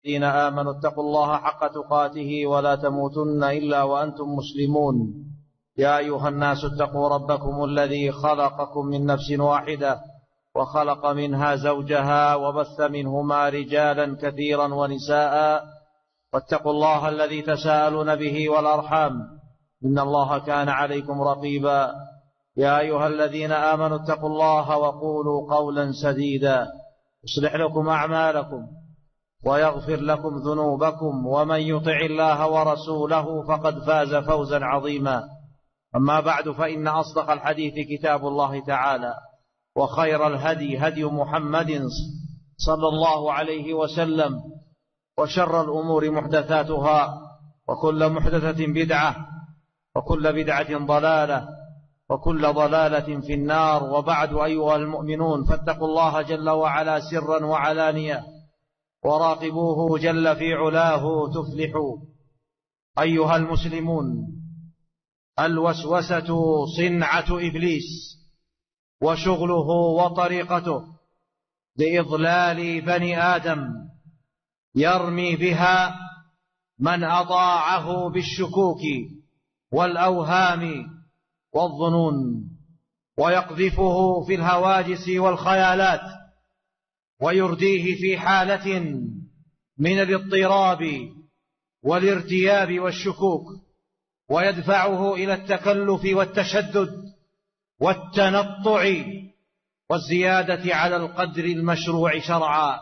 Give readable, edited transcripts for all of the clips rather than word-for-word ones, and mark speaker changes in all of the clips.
Speaker 1: الذين آمنوا اتقوا الله حق تقاته ولا تموتن إلا وأنتم مسلمون. يا أيها الناس اتقوا ربكم الذي خلقكم من نفس واحدة وخلق منها زوجها وبث منهما رجالا كثيرا ونساء، واتقوا الله الذي تساءلون به والأرحام إن الله كان عليكم رقيبا. يا أيها الذين آمنوا اتقوا الله وقولوا قولا سديدا يصلح لكم أعمالكم ويغفر لكم ذنوبكم، ومن يطع الله ورسوله فقد فاز فوزا عظيما. أما بعد، فإن أصدق الحديث كتاب الله تعالى، وخير الهدي هدي محمد صلى الله عليه وسلم، وشر الأمور محدثاتها، وكل محدثة بدعة، وكل بدعة ضلالة، وكل ضلالة في النار. وبعد، أيها المؤمنون، فاتقوا الله جل وعلا سرا وعلانية، وراقبوه جل في علاه تفلحوا. أيها المسلمون، الوسوسة صنعة إبليس، وشغله وطريقته لإضلال بني آدم، يرمي بها من أطاعه بالشكوك والأوهام والظنون، ويقذفه في الهواجس والخيالات، ويرديه في حالة من الاضطراب والارتياب والشكوك، ويدفعه إلى التكلف والتشدد والتنطع والزيادة على القدر المشروع شرعا.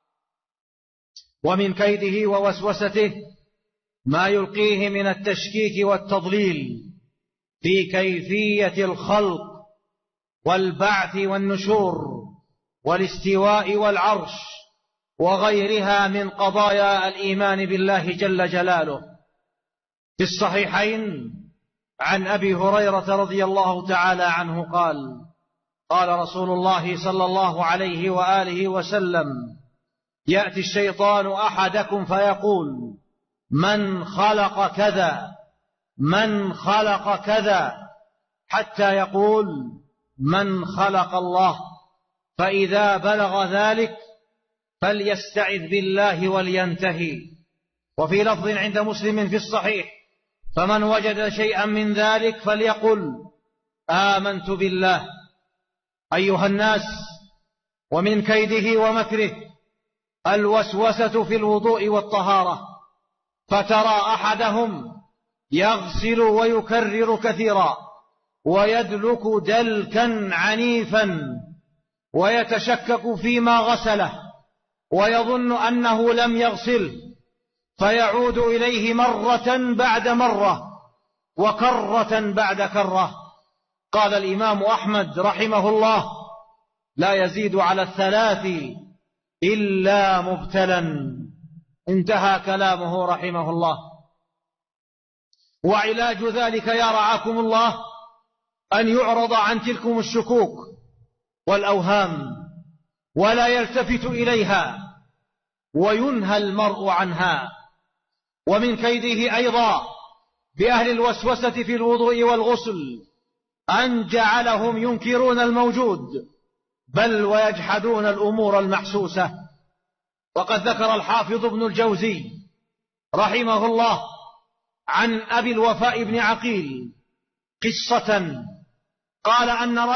Speaker 1: ومن كيده ووسوسته ما يلقيه من التشكيك والتضليل في كيفية الخلق والبعث والنشور والاستواء والعرش وغيرها من قضايا الإيمان بالله جل جلاله. في الصحيحين عن أبي هريرة رضي الله تعالى عنه قال: قال رسول الله صلى الله عليه وآله وسلم: يأتي الشيطان أحدكم فيقول: من خلق كذا، من خلق كذا، حتى يقول: من خلق الله. فإذا بلغ ذلك فليستعذ بالله ولينتهي. وفي لفظ عند مسلم في الصحيح: فمن وجد شيئا من ذلك فليقل: آمنت بالله. أيها الناس، ومن كيده ومكره الوسوسة في الوضوء والطهارة، فترى أحدهم يغسل ويكرر كثيرا، ويدلك دلكا عنيفا، ويتشكك فيما غسله، ويظن أنه لم يغسل، فيعود إليه مرة بعد مرة، وكرة بعد كرة. قال الإمام أحمد رحمه الله: لا يزيد على 3 إلا مبتلا. انتهى كلامه رحمه الله. وعلاج ذلك يا رعاكم الله أن يعرض عن تلكم الشكوك والأوهام، ولا يلتفت إليها، وينهى المرء عنها. ومن كيده أيضا بأهل الوسوسة في الوضوء والغسل أن جعلهم ينكرون الموجود، بل ويجحدون الأمور المحسوسة. وقد ذكر الحافظ ابن الجوزي رحمه الله عن أبي الوفاء بن عقيل قصة، قال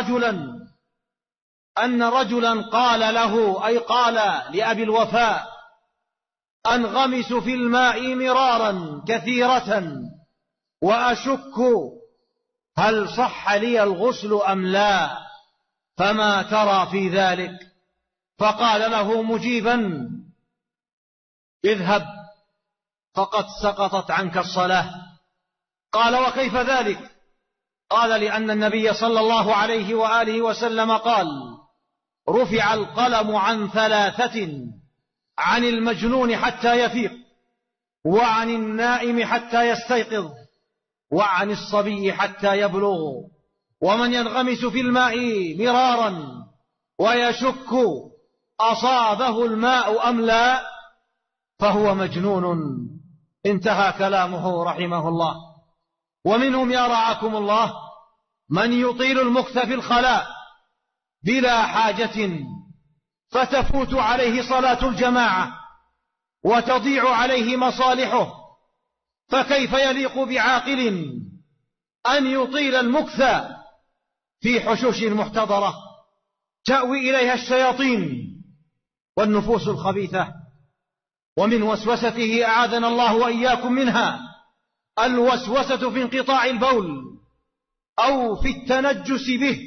Speaker 1: أن رجلا قال له، أي قال لأبي الوفاء: أنغمس في الماء مرارا كثيرة وأشك هل صح لي الغسل أم لا، فما ترى في ذلك؟ فقال له مجيبا: اذهب فقد سقطت عنك الصلاة. قال: وكيف ذلك؟ قال: لأن النبي صلى الله عليه وآله وسلم قال: رفع القلم عن 3: عن المجنون حتى يفيق، وعن النائم حتى يستيقظ، وعن الصبي حتى يبلغ. ومن ينغمس في الماء مرارا ويشك أصابه الماء أم لا فهو مجنون. انتهى كلامه رحمه الله. ومنهم يا رعاكم الله من يطيل المكث في الخلاء بلا حاجة فتفوت عليه صلاة الجماعة وتضيع عليه مصالحه، فكيف يليق بعاقل أن يطيل المكث في حشوش محتضرة تأوي إليها الشياطين والنفوس الخبيثة. ومن وسوسته أعاذنا الله وإياكم منها الوسوسة في انقطاع البول أو في التنجس به.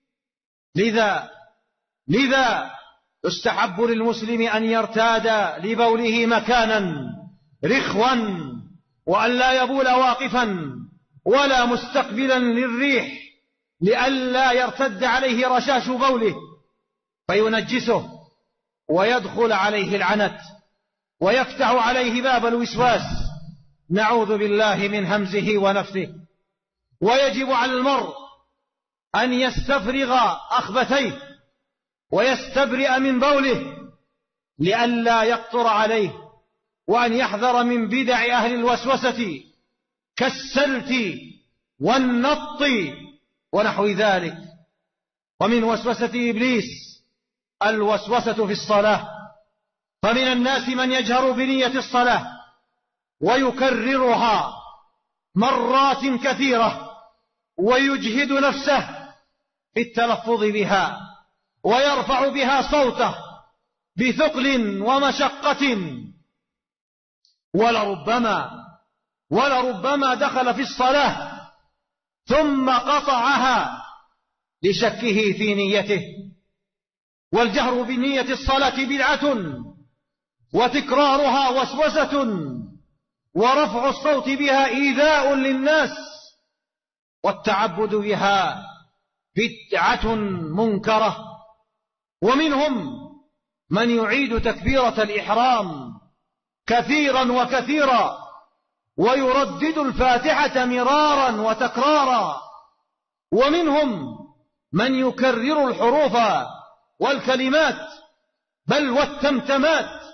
Speaker 1: لذا يستحب للمسلم أن يرتاد لبوله مكانا رخوا، وأن لا يبول واقفا ولا مستقبلا للريح، لئلا يرتد عليه رشاش بوله فينجسه ويدخل عليه العنت ويفتح عليه باب الوسواس، نعوذ بالله من همزه ونفثه. ويجب على المرء أن يستفرغ أخبثيه ويستبرئ من بوله لئلا يقطر عليه، وأن يحذر من بدع أهل الوسوسة كالسلت والنط ونحو ذلك. ومن وسوسة إبليس الوسوسة في الصلاة، فمن الناس من يجهر بنية الصلاة ويكررها مرات كثيرة ويجهد نفسه في التلفظ بها ويرفع بها صوته بثقل ومشقة، ولربما دخل في الصلاة ثم قطعها لشكه في نيته. والجهر بنية الصلاة بدعة، وتكرارها وسوسة، ورفع الصوت بها إيذاء للناس، والتعبد بها بدعة منكرة. ومنهم من يعيد تكبيرة الإحرام كثيرا وكثيرا ويردد الفاتحة مرارا وتكرارا. ومنهم من يكرر الحروف والكلمات بل والتمتمات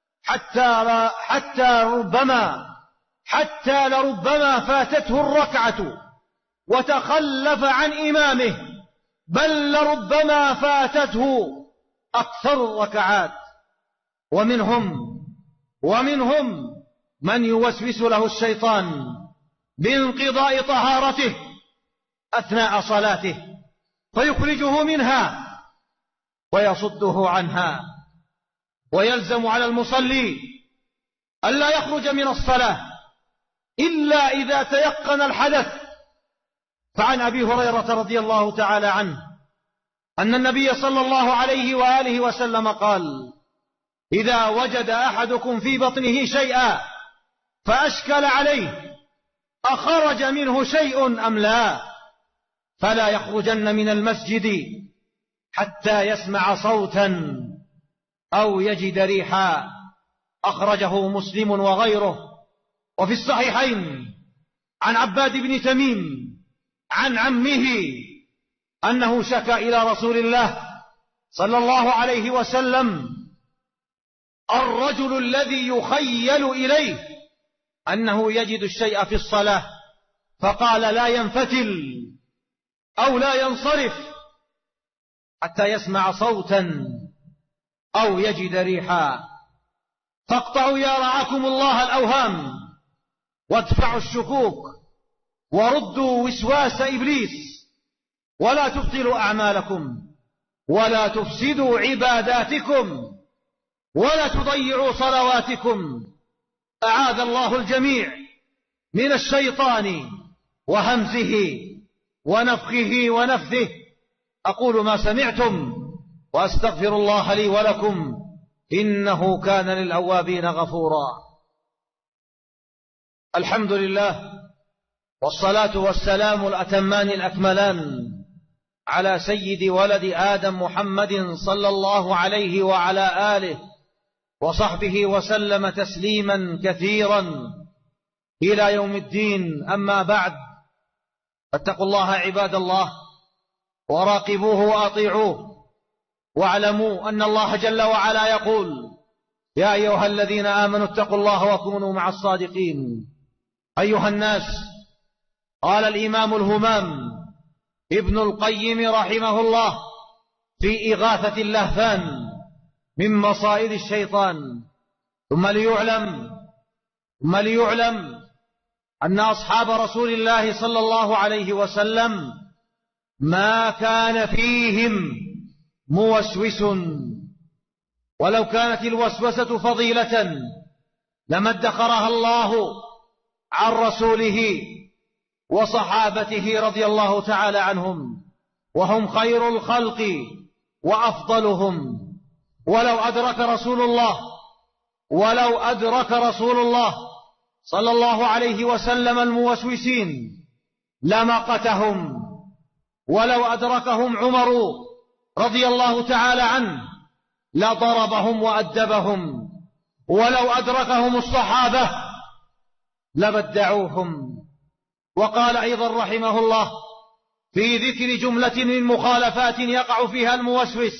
Speaker 1: حتى لربما فاتته الركعة وتخلف عن إمامه، بل لربما فاتته أكثر الركعات. ومنهم من يوسوس له الشيطان بانقضاء طهارته أثناء صلاته فيخرجه منها ويصده عنها. ويلزم على المصلي ألا يخرج من الصلاة إلا إذا تيقن الحدث. فعن أبي هريرة رضي الله تعالى عنه أن النبي صلى الله عليه وآله وسلم قال: إذا وجد أحدكم في بطنه شيئا فأشكل عليه أخرج منه شيء أم لا، فلا يخرجن من المسجد حتى يسمع صوتا أو يجد ريحا. أخرجه مسلم وغيره. وفي الصحيحين عن عباد بن تميم عن عمه أنه شكى إلى رسول الله صلى الله عليه وسلم الرجل الذي يخيل إليه أنه يجد الشيء في الصلاة، فقال: لا ينفتل أو لا ينصرف حتى يسمع صوتا أو يجد ريحا. فاقطعوا يا رعاكم الله الأوهام، وادفعوا الشكوك، وردوا وسواس إبليس، ولا تبطلوا أعمالكم، ولا تفسدوا عباداتكم، ولا تضيعوا صلواتكم. أعاذ الله الجميع من الشيطان وهمزه ونفخه ونفثه. أقول ما سمعتم وأستغفر الله لي ولكم، إنه كان للأوابين غفورا. الحمد لله، والصلاة والسلام الأتمان الأكملان على سيد ولد آدم محمد صلى الله عليه وعلى آله وصحبه وسلم تسليما كثيرا إلى يوم الدين. أما بعد، فاتقوا الله عباد الله، وراقبوه وأطيعوه، واعلموا أن الله جل وعلا يقول: يا أيها الذين آمنوا اتقوا الله وكونوا مع الصادقين. أيها الناس، قال الإمام الهمام ابن القيم رحمه الله في إغاثة اللهفان من مصائد الشيطان: ثم ليعلم أن أصحاب رسول الله صلى الله عليه وسلم ما كان فيهم موسوس، ولو كانت الوسوسة فضيلة لما ادخرها الله عن رسوله وصحابته رضي الله تعالى عنهم، وهم خير الخلق وأفضلهم. ولو أدرك رسول الله صلى الله عليه وسلم الموسوسين لمقتهم، ولو أدركهم عمر رضي الله تعالى عنه لضربهم وأدبهم، ولو أدركهم الصحابة لبدعوهم. وقال أيضا رحمه الله في ذكر جملة من مخالفات يقع فيها الموسوس،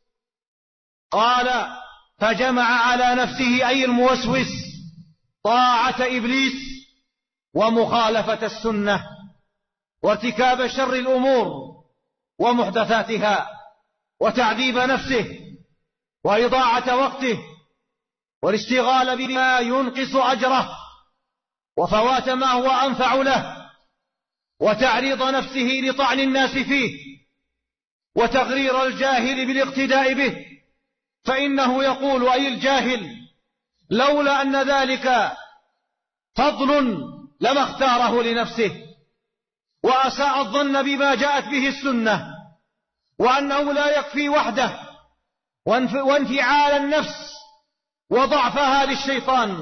Speaker 1: قال: فجمع على نفسه أي الموسوس طاعة إبليس ومخالفة السنة وارتكاب شر الأمور ومحدثاتها وتعذيب نفسه وإضاعة وقته والاشتغال بما ينقص أجره وفوات ما هو أنفع له وتعريض نفسه لطعن الناس فيه وتغرير الجاهل بالاقتداء به، فإنه يقول أي الجاهل: لولا أن ذلك فضل لما اختاره لنفسه، وأساء الظن بما جاءت به السنة، وأنه لا يكفي وحده، وانفعال النفس وضعفها للشيطان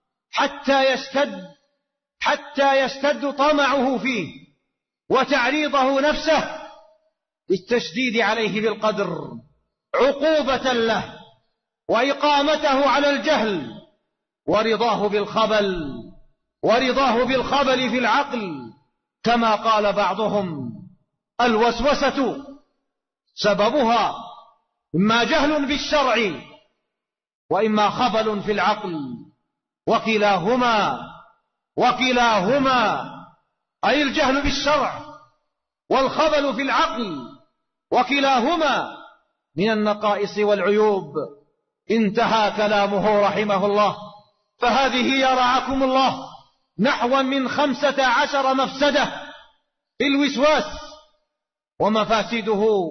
Speaker 1: حتى يشتد طمعه فيه وتعريضه نفسه للتشديد عليه بالقدر عقوبة له وإقامته على الجهل ورضاه بالخبل في العقل، كما قال بعضهم: الوسوسة سببها إما جهل بالشرع وإما خبل في العقل، وكلاهما أي الجهل بالشرع والخبل في العقل وكلاهما من النقائص والعيوب. انتهى كلامه رحمه الله. فهذه يا رعاكم الله نحو من 15 مفسدة في الوسواس، ومفاسده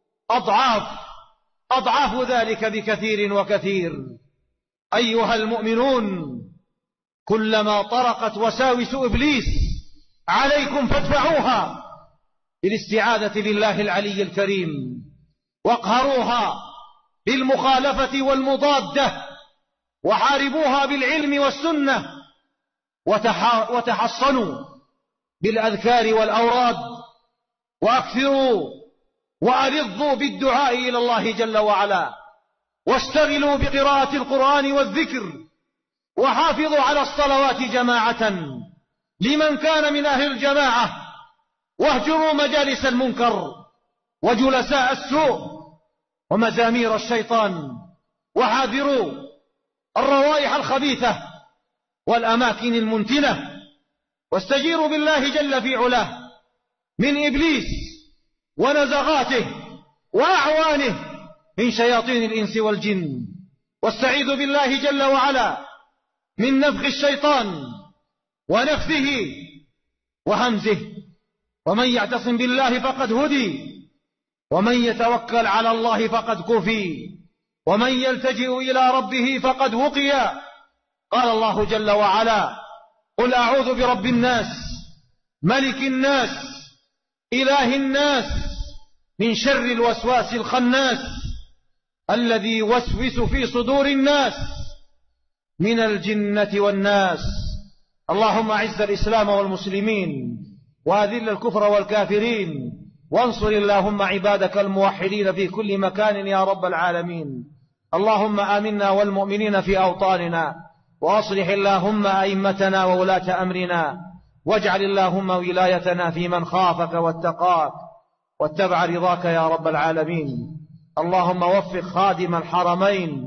Speaker 1: أضعاف ذلك بكثير وكثير. أيها المؤمنون، كلما طرقت وساوس إبليس عليكم فادفعوها بالاستعاذة بالله العلي الكريم، واقهروها بالمخالفة والمضادة، وحاربوها بالعلم والسنة، وتحصنوا بالأذكار والأوراد، وأكثروا وألظوا بالدعاء إلى الله جل وعلا، واشتغلوا بقراءة القرآن والذكر، وحافظوا على الصلوات جماعة لمن كان من أهل الجماعة، واهجروا مجالس المنكر وجلساء السوء ومزامير الشيطان، وحاذروا الروائح الخبيثة والأماكن المنتنة، واستجيروا بالله جل في علاه من إبليس ونزغاته وأعوانه من شياطين الإنس والجن، واستعيذوا بالله جل وعلا من نفخ الشيطان ونفثه وهمزه. ومن يعتصم بالله فقد هدي، ومن يتوكل على الله فقد كفي، ومن يلتجئ إلى ربه فقد وقي. قال الله جل وعلا: قل أعوذ برب الناس ملك الناس إله الناس من شر الوسواس الخناس الذي يوسوس في صدور الناس من الجنة والناس. اللهم أعز الإسلام والمسلمين، وأذل الكفر والكافرين، وانصر اللهم عبادك الموحدين في كل مكان يا رب العالمين. اللهم آمنا والمؤمنين في أوطاننا، وأصلح اللهم أئمتنا وولاة أمرنا، واجعل اللهم ولايتنا في من خافك واتقاك واتبع رضاك يا رب العالمين. اللهم وفق خادم الحرمين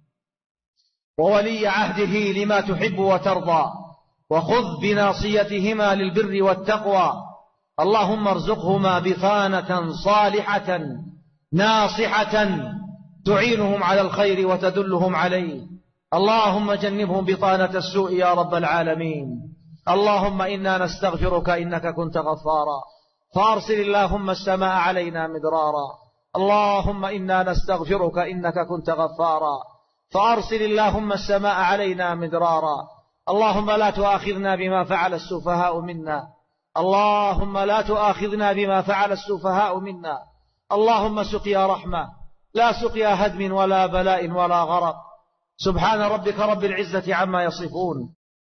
Speaker 1: وولي عهده لما تحب وترضى، وخذ بناصيتهما للبر والتقوى. اللهم ارزقهما بطانة صالحة ناصحة تعينهم على الخير وتدلهم عليه. اللهم جنبهم بطانة السوء يا رب العالمين. اللهم إنا نستغفرك إنك كنت غفارا، فأرسل اللهم السماء علينا مدرارا. اللهم إنا نستغفرك إنك كنت غفارا، فأرسل اللهم السماء علينا مدرارا. اللهم لا تؤاخذنا بما فعل السفهاء منا، اللهم لا تؤاخذنا بما فعل السفهاء منا. اللهم سقيا رحمة لا سقيا هدم ولا بلاء ولا غرق. سبحان ربك رب العزة عما يصفون.